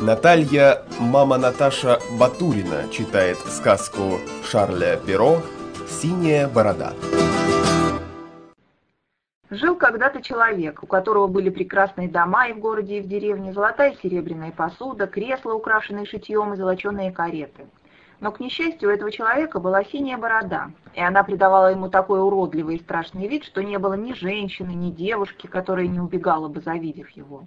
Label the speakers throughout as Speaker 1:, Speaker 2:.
Speaker 1: Наталья, мама Наташа Батурина, читает сказку Шарля Перро «Синяя борода».
Speaker 2: Жил когда-то человек, у которого были прекрасные дома и в городе, и в деревне, золотая и серебряная посуда, кресла, украшенные шитьем, и золоченые кареты. Но, к несчастью, у этого человека была синяя борода, и она придавала ему такой уродливый и страшный вид, что не было ни женщины, ни девушки, которая не убегала бы, завидев его.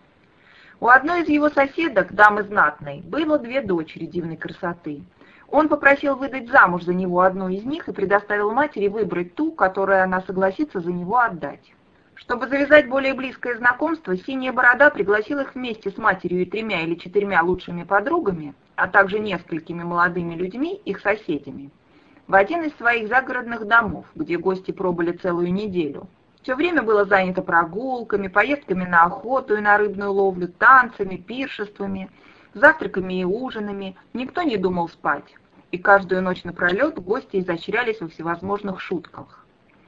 Speaker 2: У одной из его соседок, дамы знатной, было 2 дочери дивной красоты. Он попросил выдать замуж за него одну из них и предоставил матери выбрать ту, которую она согласится за него отдать. Чтобы завязать более близкое знакомство, синяя борода пригласил их вместе с матерью и 3 или 4 лучшими подругами, а также несколькими молодыми людьми, их соседями, в один из своих загородных домов, где гости пробыли целую неделю. Все время было занято прогулками, поездками на охоту и на рыбную ловлю, танцами, пиршествами, завтраками и ужинами. Никто не думал спать, и каждую ночь напролет гости изощрялись во всевозможных шутках.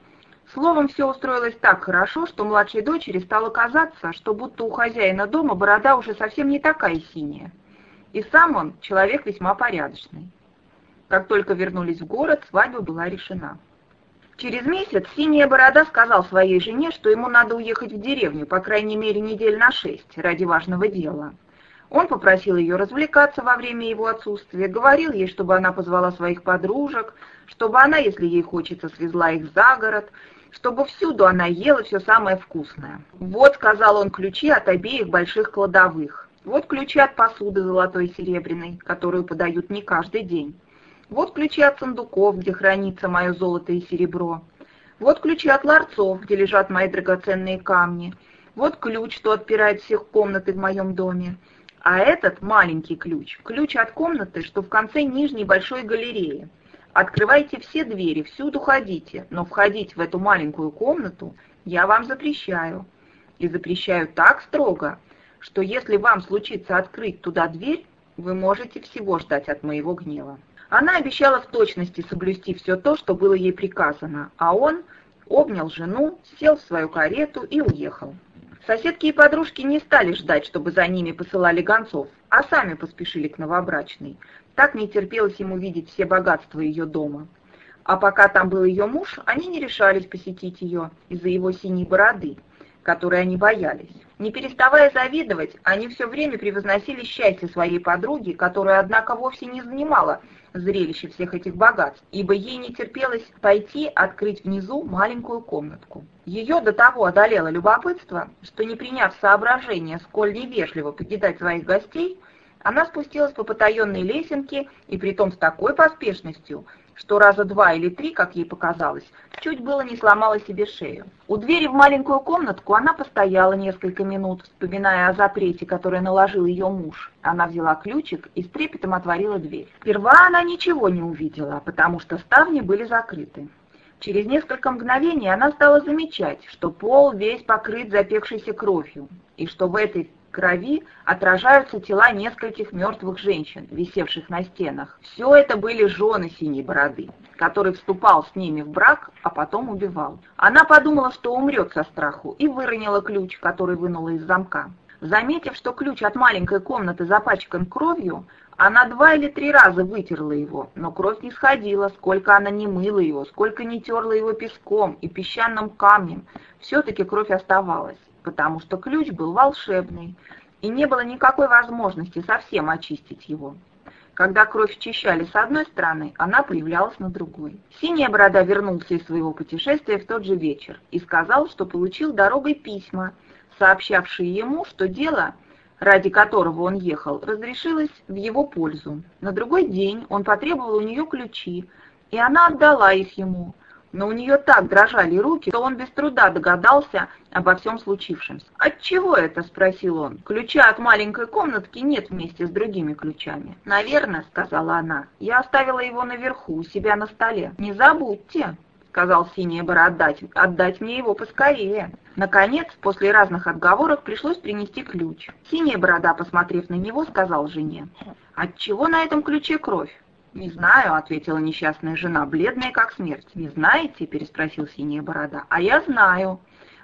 Speaker 2: Словом, все устроилось так хорошо, что младшей дочери стало казаться, что будто у хозяина дома борода уже совсем не такая синяя, и сам он человек весьма порядочный. Как только вернулись в город, свадьба была решена. Через месяц синяя борода сказал своей жене, что ему надо уехать в деревню, по крайней мере, недель на 6, ради важного дела. Он попросил ее развлекаться во время его отсутствия, говорил ей, чтобы она позвала своих подружек, чтобы она, если ей хочется, свезла их за город, чтобы всюду она ела все самое вкусное. «Вот», — сказал он, — «ключи от обеих больших кладовых. Вот ключи от посуды золотой и серебряной, которую подают не каждый день. Вот ключи от сундуков, где хранится мое золото и серебро. Вот ключи от ларцов, где лежат мои драгоценные камни. Вот ключ, что отпирает всех комнаты в моем доме. А этот маленький ключ, ключ от комнаты, что в конце нижней большой галереи. Открывайте все двери, всюду ходите, но входить в эту маленькую комнату я вам запрещаю. И запрещаю так строго, что если вам случится открыть туда дверь, вы можете всего ждать от моего гнева». Она обещала в точности соблюсти все то, что было ей приказано, а он обнял жену, сел в свою карету и уехал. Соседки и подружки не стали ждать, чтобы за ними посылали гонцов, а сами поспешили к новобрачной. Так не терпелось ему видеть все богатства ее дома. А пока там был ее муж, они не решались посетить ее из-за его синей бороды, которой они боялись. Не переставая завидовать, они все время превозносили счастье своей подруги, которая, однако, вовсе не занимала зрелище всех этих богатств, ибо ей не терпелось пойти открыть внизу маленькую комнатку. Ее до того одолело любопытство, что, не приняв соображения, сколь невежливо покидать своих гостей, она спустилась по потаенной лесенке, и притом с такой поспешностью, что раза 2 или 3, как ей показалось, чуть было не сломала себе шею. У двери в маленькую комнатку она постояла несколько минут, вспоминая о запрете, который наложил ее муж. Она взяла ключик и с трепетом отворила дверь. Сперва она ничего не увидела, потому что ставни были закрыты. Через несколько мгновений она стала замечать, что пол весь покрыт запекшейся кровью, и что в этой крови отражаются тела нескольких мертвых женщин, висевших на стенах. Все это были жены синей бороды, который вступал с ними в брак, а потом убивал. Она подумала, что умрет со страху, и выронила ключ, который вынула из замка. Заметив, что ключ от маленькой комнаты запачкан кровью, она 2 или 3 раза вытерла его, но кровь не сходила, сколько она не мыла его, сколько не терла его песком и песчаным камнем, все-таки кровь оставалась, потому что ключ был волшебный, и не было никакой возможности совсем очистить его. Когда кровь очищали с одной стороны, она появлялась на другой. Синяя борода вернулся из своего путешествия в тот же вечер и сказал, что получил дорогой письма, сообщавшие ему, что дело, ради которого он ехал, разрешилось в его пользу. На другой день он потребовал у нее ключи, и она отдала их ему. Но у нее так дрожали руки, что он без труда догадался обо всем случившемся. «Отчего это?» — спросил он. «Ключа от маленькой комнатки нет вместе с другими ключами». «Наверное», — сказала она, — «я оставила его наверху, у себя на столе». «Не забудьте», — сказал синяя борода, — «отдать мне его поскорее». Наконец, после разных отговорок, пришлось принести ключ. Синяя борода, посмотрев на него, сказал жене: «Отчего на этом ключе кровь?» «Не знаю», — ответила несчастная жена, бледная как смерть. «Не знаете?» — переспросил синяя борода. «А я знаю.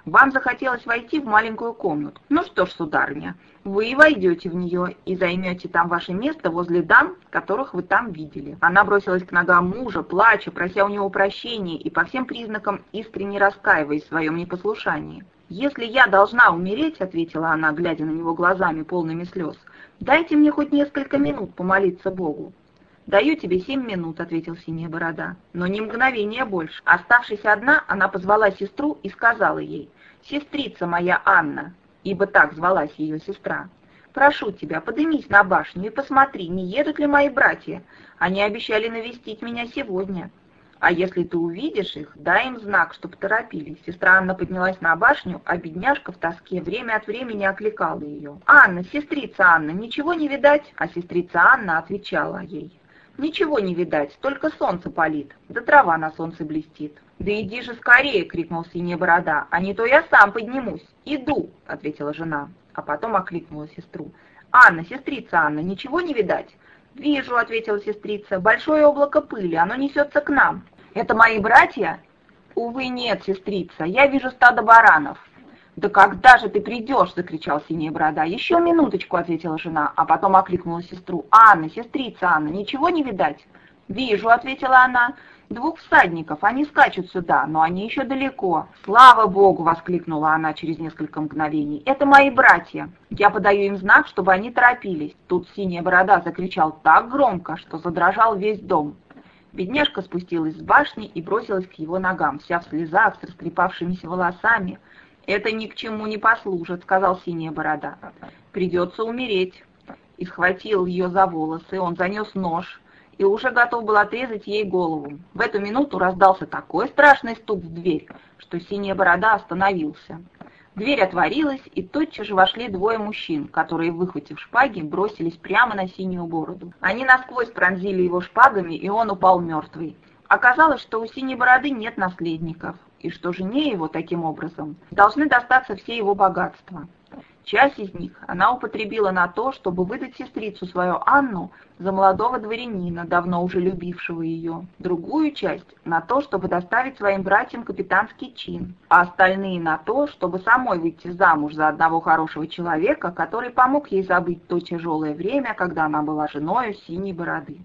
Speaker 2: Вам захотелось войти в маленькую комнату. Ну что ж, сударыня, вы войдете в нее и займете там ваше место возле дам, которых вы там видели». Она бросилась к ногам мужа, плача, прося у него прощения и по всем признакам искренне раскаиваясь в своем непослушании. «Если я должна умереть, — ответила она, глядя на него глазами, полными слез, — дайте мне хоть несколько минут помолиться Богу». «Даю тебе 7 минут, — ответил Синяя Борода, — но ни мгновения больше». Оставшись одна, она позвала сестру и сказала ей: «Сестрица моя Анна», ибо так звалась ее сестра, «прошу тебя, подымись на башню и посмотри, не едут ли мои братья. Они обещали навестить меня сегодня. А если ты увидишь их, дай им знак, чтоб торопились». Сестра Анна поднялась на башню, а бедняжка в тоске время от времени окликала ее: «Анна, сестрица Анна, ничего не видать?» А сестрица Анна отвечала ей: «Ничего не видать, только солнце палит, да трава на солнце блестит». «Да иди же скорее!» — крикнул Синяя Борода, «а не то я сам поднимусь». «Иду!» — ответила жена, а потом окликнула сестру: «Анна, сестрица Анна, ничего не видать?» «Вижу!» — ответила сестрица, «большое облако пыли, оно несется к нам». «Это мои братья?» «Увы, нет, сестрица, я вижу стадо баранов». «Да когда же ты придешь?» — закричал Синяя Борода. «Еще минуточку!» — ответила жена, а потом окликнула сестру: «Анна, сестрица Анна, ничего не видать?» «Вижу!» — ответила она, «2 всадников, они скачут сюда, но они еще далеко». «Слава Богу!» — воскликнула она через несколько мгновений. «Это мои братья. Я подаю им знак, чтобы они торопились». Тут Синяя Борода закричал так громко, что задрожал весь дом. Бедняжка спустилась с башни и бросилась к его ногам, вся в слезах, с растрепавшимися волосами. «Это ни к чему не послужит», — сказал Синяя Борода. «Придется умереть». И схватил ее за волосы, он занес нож и уже готов был отрезать ей голову. В эту минуту раздался такой страшный стук в дверь, что Синяя Борода остановился. Дверь отворилась, и тотчас же вошли 2 мужчин, которые, выхватив шпаги, бросились прямо на Синюю Бороду. Они насквозь пронзили его шпагами, и он упал мертвый. Оказалось, что у Синей Бороды нет наследников, и что жене его таким образом должны достаться все его богатства. Часть из них она употребила на то, чтобы выдать сестрицу свою Анну за молодого дворянина, давно уже любившего ее. Другую часть на то, чтобы доставить своим братьям капитанский чин, а остальные на то, чтобы самой выйти замуж за одного хорошего человека, который помог ей забыть то тяжелое время, когда она была женою Синей Бороды.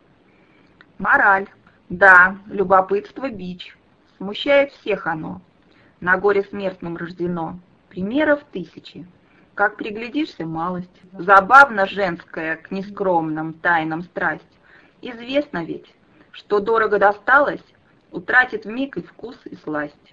Speaker 2: Мораль. Да, любопытство — бич. Смущает всех оно. На горе смертном рождено. Примеров 1000. Как приглядишься, малость. Забавно женская к нескромным тайнам страсть. Известно ведь, что дорого досталось, утратит вмиг и вкус, и сласть.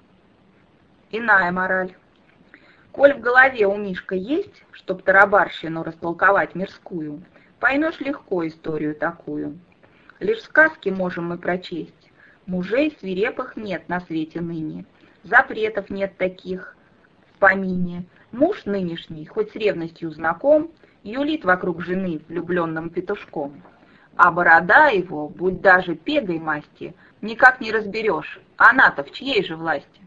Speaker 2: Иная мораль. Коль в голове у Мишка есть, чтоб тарабарщину растолковать мирскую, поймешь легко историю такую. Лишь сказки можем мы прочесть. Мужей свирепых нет на свете ныне, запретов нет таких в помине. Муж нынешний, хоть с ревностью знаком, юлит вокруг жены влюбленным петушком. А борода его, будь даже пегой масти, никак не разберешь, она-то в чьей же власти?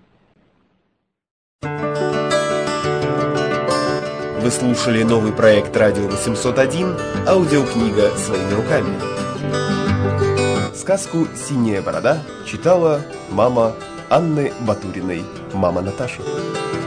Speaker 1: Вы слушали новый проект «Радио 801», аудиокнига «Своими руками». Сказку «Синяя борода» читала мама Анны Батуриной, мама Наташи.